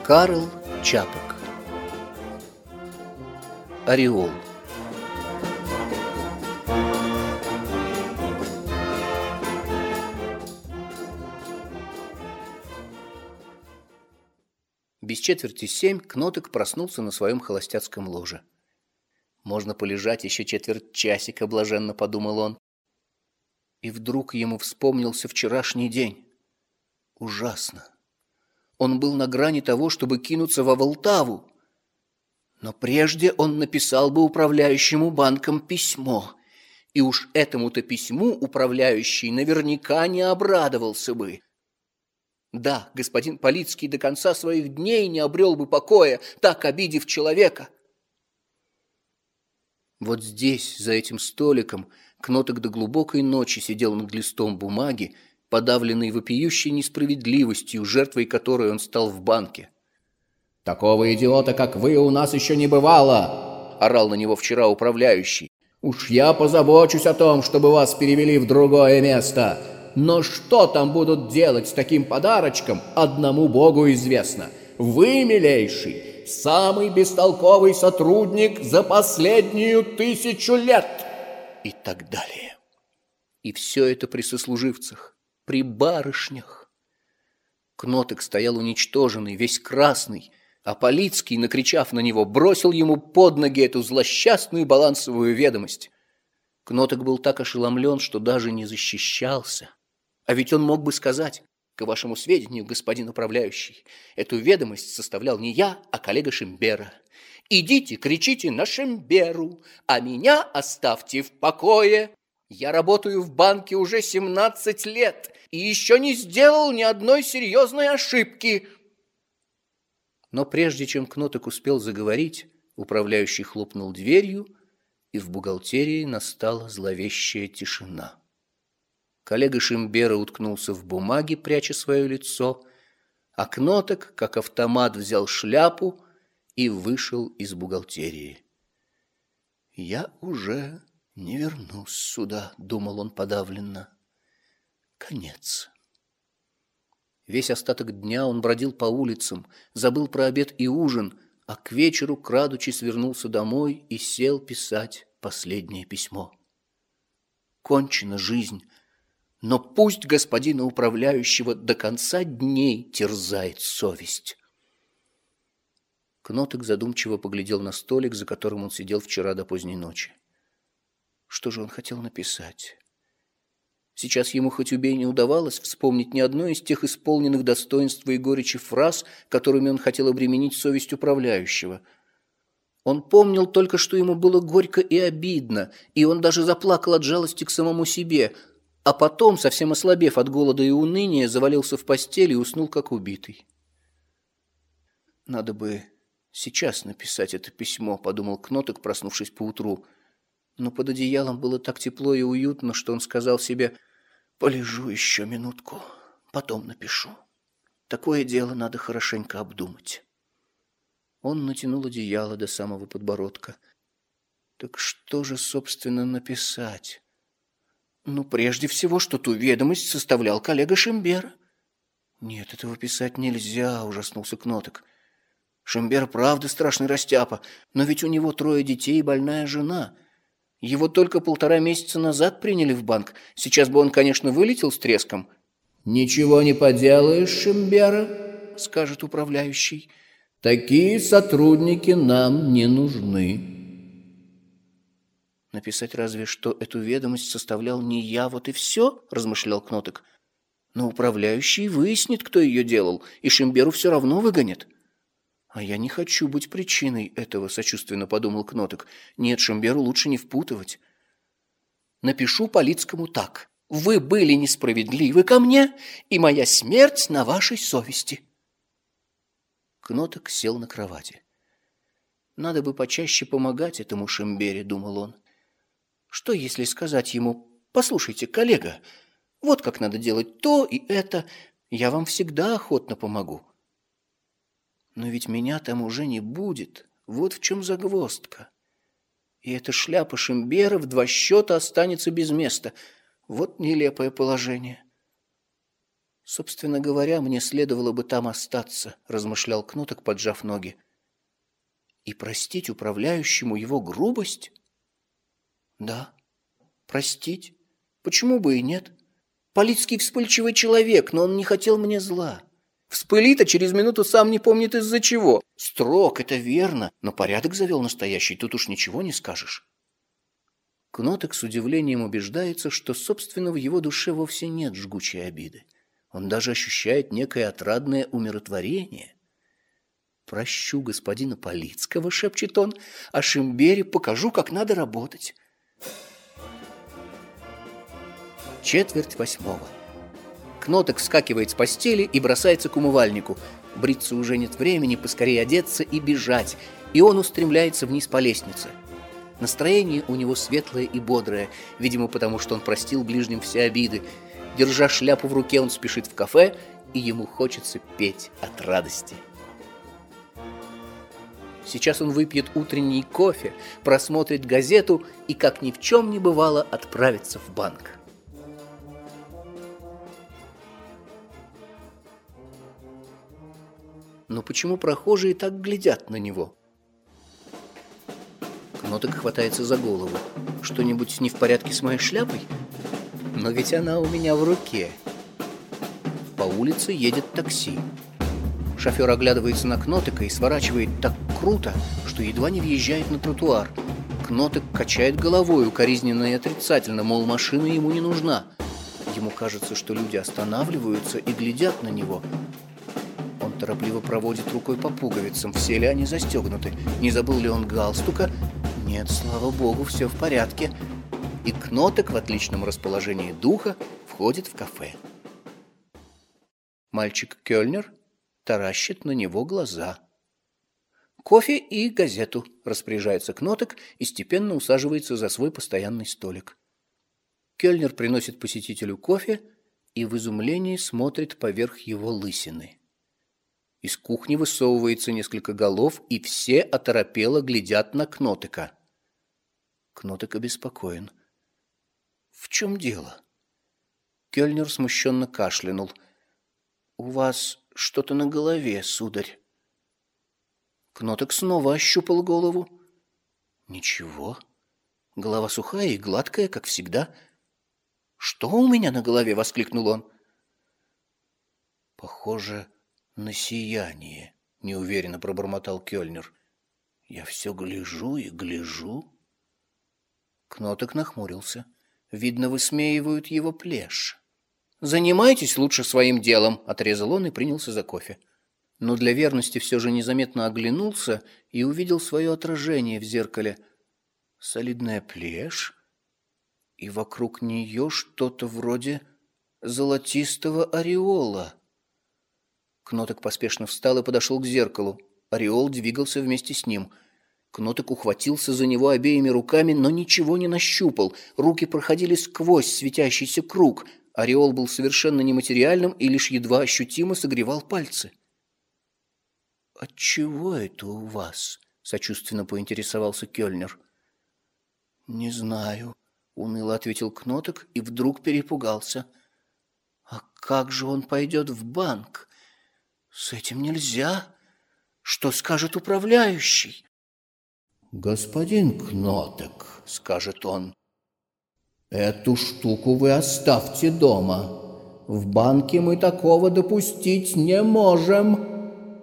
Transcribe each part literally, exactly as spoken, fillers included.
Карл Чапок. Ореол. Без четверти семь Кнотек проснулся на своем холостяцком ложе. «Можно полежать еще четверть часика», — блаженно подумал он. И вдруг ему вспомнился вчерашний день. Ужасно. Он был на грани того, чтобы кинуться во Волтаву. Но прежде он написал бы управляющему банком письмо. И уж этому-то письму управляющий наверняка не обрадовался бы. Да, господин Полицкий до конца своих дней не обрел бы покоя, так обидев человека. Вот здесь, за этим столиком, Кнотек до глубокой ночи сидел над листом бумаги, подавленный вопиющей несправедливостью, жертвой которой он стал в банке. «Такого идиота, как вы, у нас еще не бывало!» – орал на него вчера управляющий. «Уж я позабочусь о том, чтобы вас перевели в другое место. Но что там будут делать с таким подарочком, одному Богу известно. Вы, милейший, самый бестолковый сотрудник за последнюю тысячу лет!» И так далее. И все это при сослуживцах, при барышнях. Кнотек стоял уничтоженный, весь красный, а Полицкий, накричав на него, бросил ему под ноги эту злосчастную балансовую ведомость. Кнотек был так ошеломлен, что даже не защищался. А ведь он мог бы сказать: «К вашему сведению, господин управляющий, эту ведомость составлял не я, а коллега Шимбера. Идите, кричите на Шимберу, а меня оставьте в покое. Я работаю в банке уже семнадцать лет и еще не сделал ни одной серьезной ошибки». Но прежде чем Кнотек успел заговорить, управляющий хлопнул дверью, и в бухгалтерии настала зловещая тишина. Коллега Шимбера уткнулся в бумаги, пряча свое лицо, а Кнотек, как автомат, взял шляпу и вышел из бухгалтерии. «Я уже не вернусь сюда», — думал он подавленно. «Конец». Весь остаток дня он бродил по улицам, забыл про обед и ужин, а к вечеру, крадучись, вернулся домой и сел писать последнее письмо. Кончена жизнь, но пусть господина управляющего до конца дней терзает совесть. Кнотек задумчиво поглядел на столик, за которым он сидел вчера до поздней ночи. Что же он хотел написать? Сейчас ему хоть убей не удавалось вспомнить ни одной из тех исполненных достоинства и горечи фраз, которыми он хотел обременить совесть управляющего. Он помнил только, что ему было горько и обидно, и он даже заплакал от жалости к самому себе, а потом, совсем ослабев от голода и уныния, завалился в постель и уснул как убитый. «Надо бы сейчас написать это письмо», — подумал Кнотек, проснувшись поутру. Но под одеялом было так тепло и уютно, что он сказал себе: «Полежу еще минутку, потом напишу. Такое дело надо хорошенько обдумать». Он натянул одеяло до самого подбородка. Так что же, собственно, написать? Ну, прежде всего, что ту ведомость составлял коллега Шимбера. Нет, этого писать нельзя, ужаснулся Кнотек. Шимбер правда страшный растяпа, но ведь у него трое детей и больная жена. Его только полтора месяца назад приняли в банк. Сейчас бы он, конечно, вылетел с треском. «Ничего не поделаешь, Шимбера», — скажет управляющий. «Такие сотрудники нам не нужны». «Написать разве что эту ведомость составлял не я, вот и все», — размышлял Кнотек. «Но управляющий выяснит, кто ее делал, и Шимберу все равно выгонят». «А я не хочу быть причиной этого», — сочувственно подумал Кнотек. «Нет, Шимберу лучше не впутывать. Напишу Полицкому так: вы были несправедливы ко мне, и моя смерть на вашей совести». Кнотек сел на кровати. «Надо бы почаще помогать этому Шимбере», — думал он. «Что, если сказать ему: послушайте, коллега, вот как надо делать то и это, я вам всегда охотно помогу». Но ведь меня там уже не будет. Вот в чем загвоздка. И эта шляпа Шимбера в два счета останется без места. Вот нелепое положение. «Собственно говоря, мне следовало бы там остаться», – размышлял Кноток, поджав ноги. «И простить управляющему его грубость? Да, простить. Почему бы и нет? Полицкий вспыльчивый человек, но он не хотел мне зла. Вспылит, а через минуту сам не помнит из-за чего. Строг, это верно, но порядок завел настоящий, тут уж ничего не скажешь». Кноток с удивлением убеждается, что, собственно, в его душе вовсе нет жгучей обиды. Он даже ощущает некое отрадное умиротворение. «Прощу господина Полицкого», — шепчет он, — «а Шимбере покажу, как надо работать». Четверть восьмого. Кноток вскакивает с постели и бросается к умывальнику. Бриться уже нет времени, поскорее одеться и бежать, и он устремляется вниз по лестнице. Настроение у него светлое и бодрое, видимо, потому что он простил ближним все обиды. Держа шляпу в руке, он спешит в кафе, и ему хочется петь от радости. Сейчас он выпьет утренний кофе, просмотрит газету и, как ни в чем не бывало, отправится в банк. Но почему прохожие так глядят на него? Кноток хватается за голову. Что-нибудь не в порядке с моей шляпой? Но ведь она у меня в руке. По улице едет такси. Шофер оглядывается на Кнотока и сворачивает так круто, что едва не въезжает на тротуар. Кноток качает головой укоризненно и отрицательно, мол, машина ему не нужна. Ему кажется, что люди останавливаются и глядят на него. Он торопливо проводит рукой по пуговицам, все ли они застегнуты, не забыл ли он галстука. Нет, слава богу, все в порядке. И Кноток в отличном расположении духа входит в кафе. Мальчик Кёльнер таращит на него глаза. «Кофе и газету», — распоряжается Кноток и степенно усаживается за свой постоянный столик. Кёльнер приносит посетителю кофе и в изумлении смотрит поверх его лысины. Из кухни высовывается несколько голов, и все оторопело глядят на Кнотока. Кноток обеспокоен. «В чем дело?» Кёльнер смущенно кашлянул. «У вас что-то на голове, сударь». Кноток снова ощупал голову. «Ничего. Голова сухая и гладкая, как всегда». «Что у меня на голове?» — воскликнул он. «Похоже на сияние», — неуверенно пробормотал Кёльнер. «Я все гляжу и гляжу». Кноток нахмурился. Видно, высмеивают его плешь. «Занимайтесь лучше своим делом», — отрезал он и принялся за кофе. Но для верности все же незаметно оглянулся и увидел свое отражение в зеркале. Солидная плешь, и вокруг нее что-то вроде золотистого ореола. Кноток поспешно встал и подошел к зеркалу. Ореол двигался вместе с ним. Кноток ухватился за него обеими руками, но ничего не нащупал. Руки проходили сквозь светящийся круг. Ореол был совершенно нематериальным и лишь едва ощутимо согревал пальцы. «Отчего это у вас?» — сочувственно поинтересовался Кёльнер. «Не знаю», — уныло ответил Кноток и вдруг перепугался. «А как же он пойдет в банк? С этим нельзя. Что скажет управляющий?» «Господин Кноток», — скажет он, — «эту штуку вы оставьте дома. В банке мы такого допустить не можем».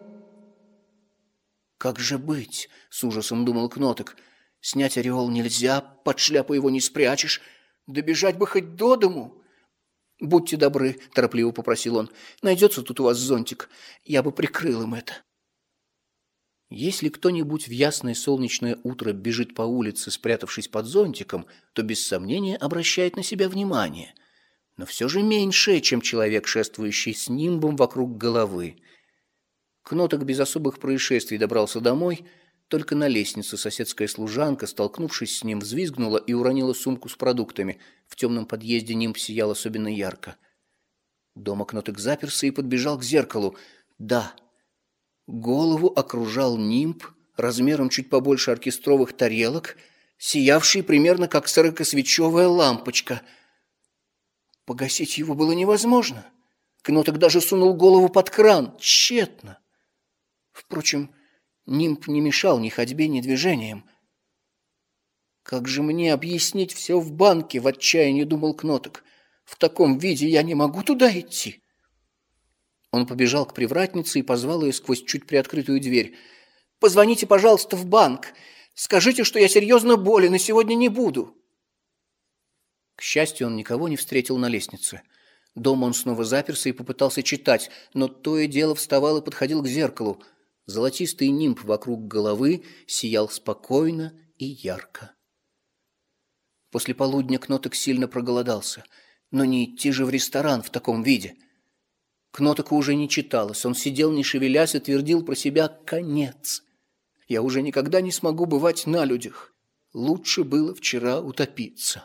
«Как же быть?» — с ужасом думал Кноток. «Снять ореол нельзя, под шляпу его не спрячешь. Добежать бы хоть до дому». «Будьте добры», — торопливо попросил он, — «найдется тут у вас зонтик. Я бы прикрыл им это». Если кто-нибудь в ясное солнечное утро бежит по улице, спрятавшись под зонтиком, то без сомнения обращает на себя внимание. Но все же меньше, чем человек, шествующий с нимбом вокруг головы. Кноток без особых происшествий добрался домой, только на лестнице соседская служанка, столкнувшись с ним, взвизгнула и уронила сумку с продуктами. В темном подъезде нимб сиял особенно ярко. Дома Кноток заперся и подбежал к зеркалу. Да, голову окружал нимб размером чуть побольше оркестровых тарелок, сиявший примерно как сорокосвечевая лампочка. Погасить его было невозможно. Кноток даже сунул голову под кран. Тщетно. Впрочем, нимб не мешал ни ходьбе, ни движениям. «Как же мне объяснить все в банке?» — в отчаянии думал Кноток. «В таком виде я не могу туда идти». Он побежал к привратнице и позвал ее сквозь чуть приоткрытую дверь. «Позвоните, пожалуйста, в банк. Скажите, что я серьезно болен и сегодня не буду». К счастью, он никого не встретил на лестнице. Дома он снова заперся и попытался читать, но то и дело вставал и подходил к зеркалу. Золотистый нимб вокруг головы сиял спокойно и ярко. После полудня Кноток сильно проголодался, но не идти же в ресторан в таком виде. Кнотоку уже не читалось, он сидел не шевелясь и твердил про себя: «Конец! Я уже никогда не смогу бывать на людях. Лучше было вчера утопиться».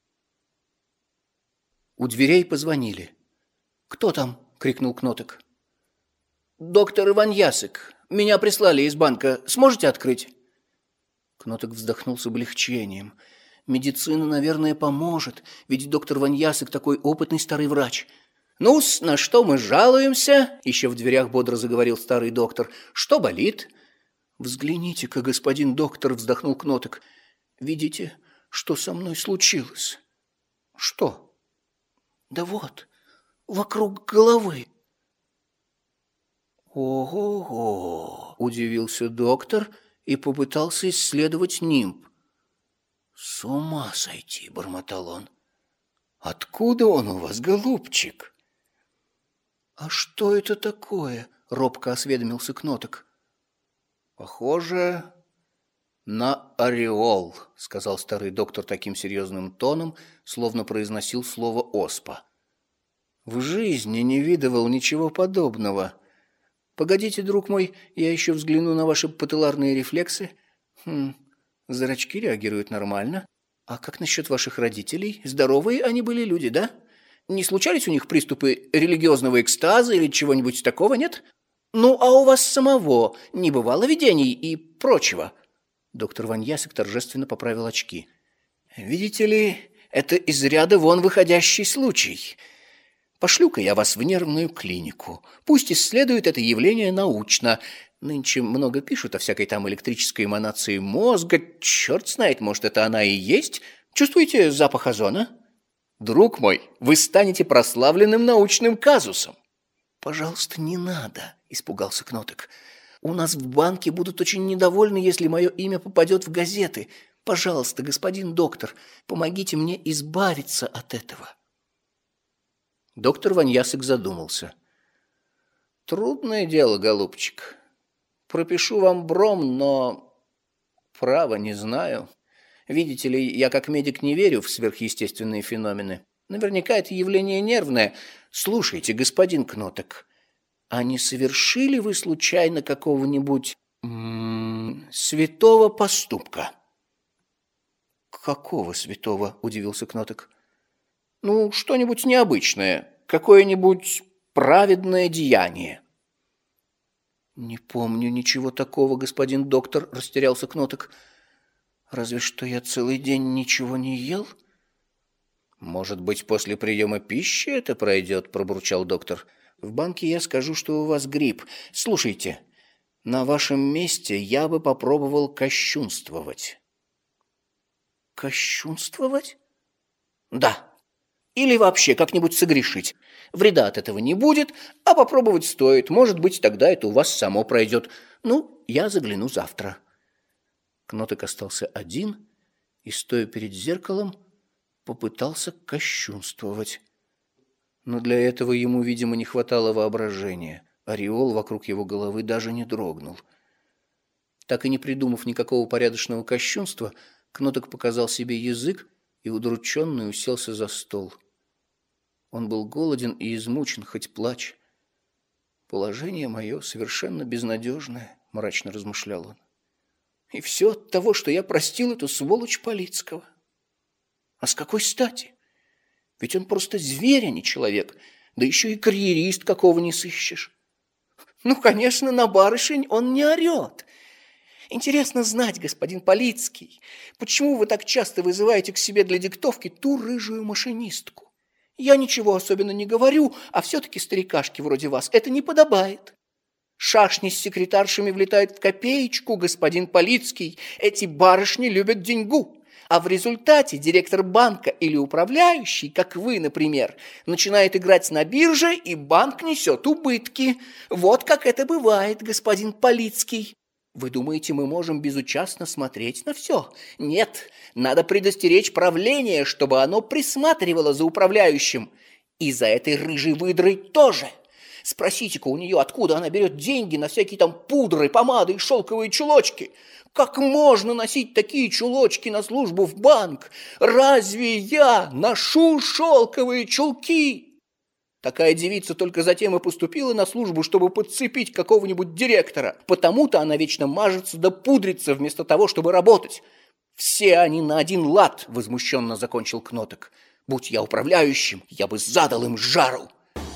У дверей позвонили. «Кто там?» — крикнул Кноток. «Доктор Иван Ясык. Меня прислали из банка. Сможете открыть?» Кноток вздохнул с облегчением. Медицина, наверное, поможет, ведь доктор Ваньясык такой опытный старый врач. «Ну-с, на что мы жалуемся?» — еще в дверях бодро заговорил старый доктор. «Что болит?» «Взгляните-ка, господин доктор», — вздохнул Кноток. «Видите, что со мной случилось?» «Что?» «Да вот, вокруг головы». «Ого-го!» — удивился доктор и попытался исследовать нимб. «С ума сойти!» — бормотал он. «Откуда он у вас, голубчик?» «А что это такое?» — робко осведомился Кноток. «Похоже на ореол», — сказал старый доктор таким серьезным тоном, словно произносил слово «оспа». «В жизни не видывал ничего подобного. Погодите, друг мой, я еще взгляну на ваши пателларные рефлексы. Хм, зрачки реагируют нормально. А как насчет ваших родителей? Здоровые они были люди, да? Не случались у них приступы религиозного экстаза или чего-нибудь такого, нет? Ну, а у вас самого не бывало видений и прочего?» Доктор Ваньясык торжественно поправил очки. «Видите ли, это из ряда вон выходящий случай. Пошлю-ка я вас в нервную клинику. Пусть исследуют это явление научно. Нынче много пишут о всякой там электрической эманации мозга. Черт знает, может, это она и есть. Чувствуете запах озона? Друг мой, вы станете прославленным научным казусом». «Пожалуйста, не надо», — испугался Кноток. «У нас в банке будут очень недовольны, если мое имя попадет в газеты. Пожалуйста, господин доктор, помогите мне избавиться от этого». Доктор Ваньясык задумался. «Трудное дело, голубчик. Пропишу вам бром, но, право, не знаю. Видите ли, я как медик не верю в сверхъестественные феномены. Наверняка это явление нервное. Слушайте, господин Кноток, а не совершили вы случайно какого-нибудь м-м, святого поступка?» «Какого святого?» – удивился Кноток. «Ну, что-нибудь необычное, какое-нибудь праведное деяние». «Не помню ничего такого, господин доктор», – растерялся Кноток. «Разве что я целый день ничего не ел?» «Может быть, после приема пищи это пройдет», – пробурчал доктор. «В банке я скажу, что у вас грипп. Слушайте, на вашем месте я бы попробовал кощунствовать». «Кощунствовать?» «Да. Или вообще как-нибудь согрешить. Вреда от этого не будет, а попробовать стоит. Может быть, тогда это у вас само пройдет. Ну, я загляну завтра». Кноток остался один и, стоя перед зеркалом, попытался кощунствовать. Но для этого ему, видимо, не хватало воображения. Ореол вокруг его головы даже не дрогнул. Так и не придумав никакого порядочного кощунства, Кноток показал себе язык и удрученно уселся за стол. Он был голоден и измучен, хоть плачь. «Положение мое совершенно безнадежное», — мрачно размышлял он. «И все от того, что я простил эту сволочь Полицкого. А с какой стати? Ведь он просто зверь, а не человек, да еще и карьерист какого не сыщешь. Ну, конечно, на барышень он не орет. Интересно знать, господин Полицкий, почему вы так часто вызываете к себе для диктовки ту рыжую машинистку? Я ничего особенно не говорю, а все-таки старикашки вроде вас это не подобает. Шашни с секретаршами влетают в копеечку, господин Полицкий. Эти барышни любят деньгу. А в результате директор банка или управляющий, как вы, например, начинает играть на бирже, и банк несет убытки. Вот как это бывает, господин Полицкий. Вы думаете, мы можем безучастно смотреть на все? Нет, надо предостеречь правление, чтобы оно присматривало за управляющим. И за этой рыжей выдрой тоже. Спросите-ка у нее, откуда она берет деньги на всякие там пудры, помады и шелковые чулочки. Как можно носить такие чулочки на службу в банк? Разве я ношу шелковые чулки? Такая девица только затем и поступила на службу, чтобы подцепить какого-нибудь директора. Потому-то она вечно мажется да пудрится вместо того, чтобы работать. Все они на один лад, возмущенно закончил Кнотек. Будь я управляющим, я бы задал им жару.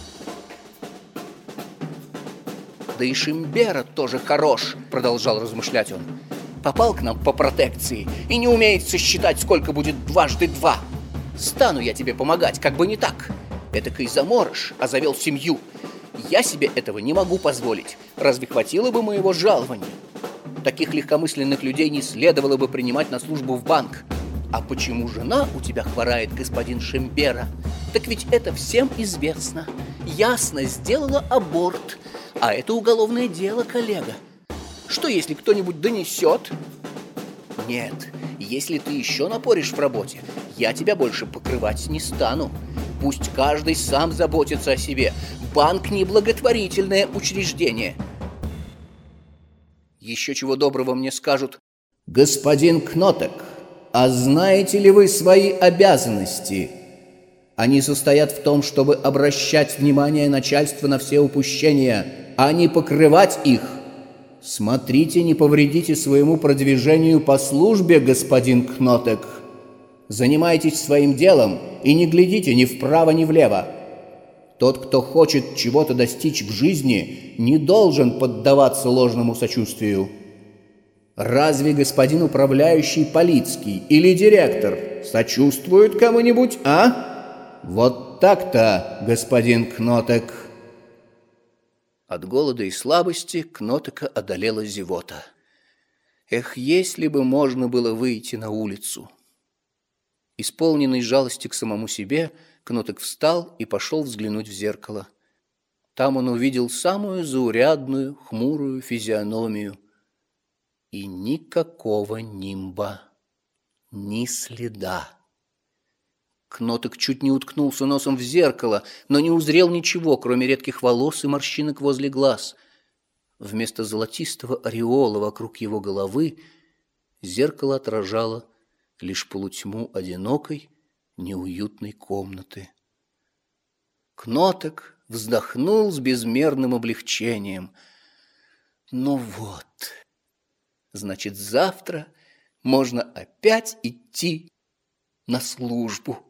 Да и Шимбера тоже хорош, продолжал размышлять он. Попал к нам по протекции и не умеет сосчитать, сколько будет дважды два. Стану я тебе помогать, как бы не так. Этакой заморыш, а завел семью. Я себе этого не могу позволить. Разве хватило бы моего жалования? Таких легкомысленных людей не следовало бы принимать на службу в банк. А почему жена у тебя хворает, господин Шимбера? Так ведь это всем известно. Ясно, сделала аборт. А это уголовное дело, коллега. Что, если кто-нибудь донесет? Нет, если ты еще напоришь в работе, я тебя больше покрывать не стану. Пусть каждый сам заботится о себе. Банк – не благотворительное учреждение. Еще чего доброго мне скажут. Господин Кнотек, а знаете ли вы свои обязанности? Они состоят в том, чтобы обращать внимание начальства на все упущения, а не покрывать их. Смотрите, не повредите своему продвижению по службе, господин Кнотек. Занимайтесь своим делом и не глядите ни вправо, ни влево. Тот, кто хочет чего-то достичь в жизни, не должен поддаваться ложному сочувствию. Разве господин управляющий Полицкий или директор сочувствуют кому-нибудь, а? Вот так-то, господин Кнотек. От голода и слабости Кнотека одолела зевота. Эх, если бы можно было выйти на улицу! Исполненный жалости к самому себе, Кнотек встал и пошел взглянуть в зеркало. Там он увидел самую заурядную, хмурую физиономию. И никакого нимба, ни следа. Кнотек чуть не уткнулся носом в зеркало, но не узрел ничего, кроме редких волос и морщинок возле глаз. Вместо золотистого ореола вокруг его головы зеркало отражало лишь полутьму одинокой, неуютной комнаты. Кнотек вздохнул с безмерным облегчением. Ну вот, значит, завтра можно опять идти на службу.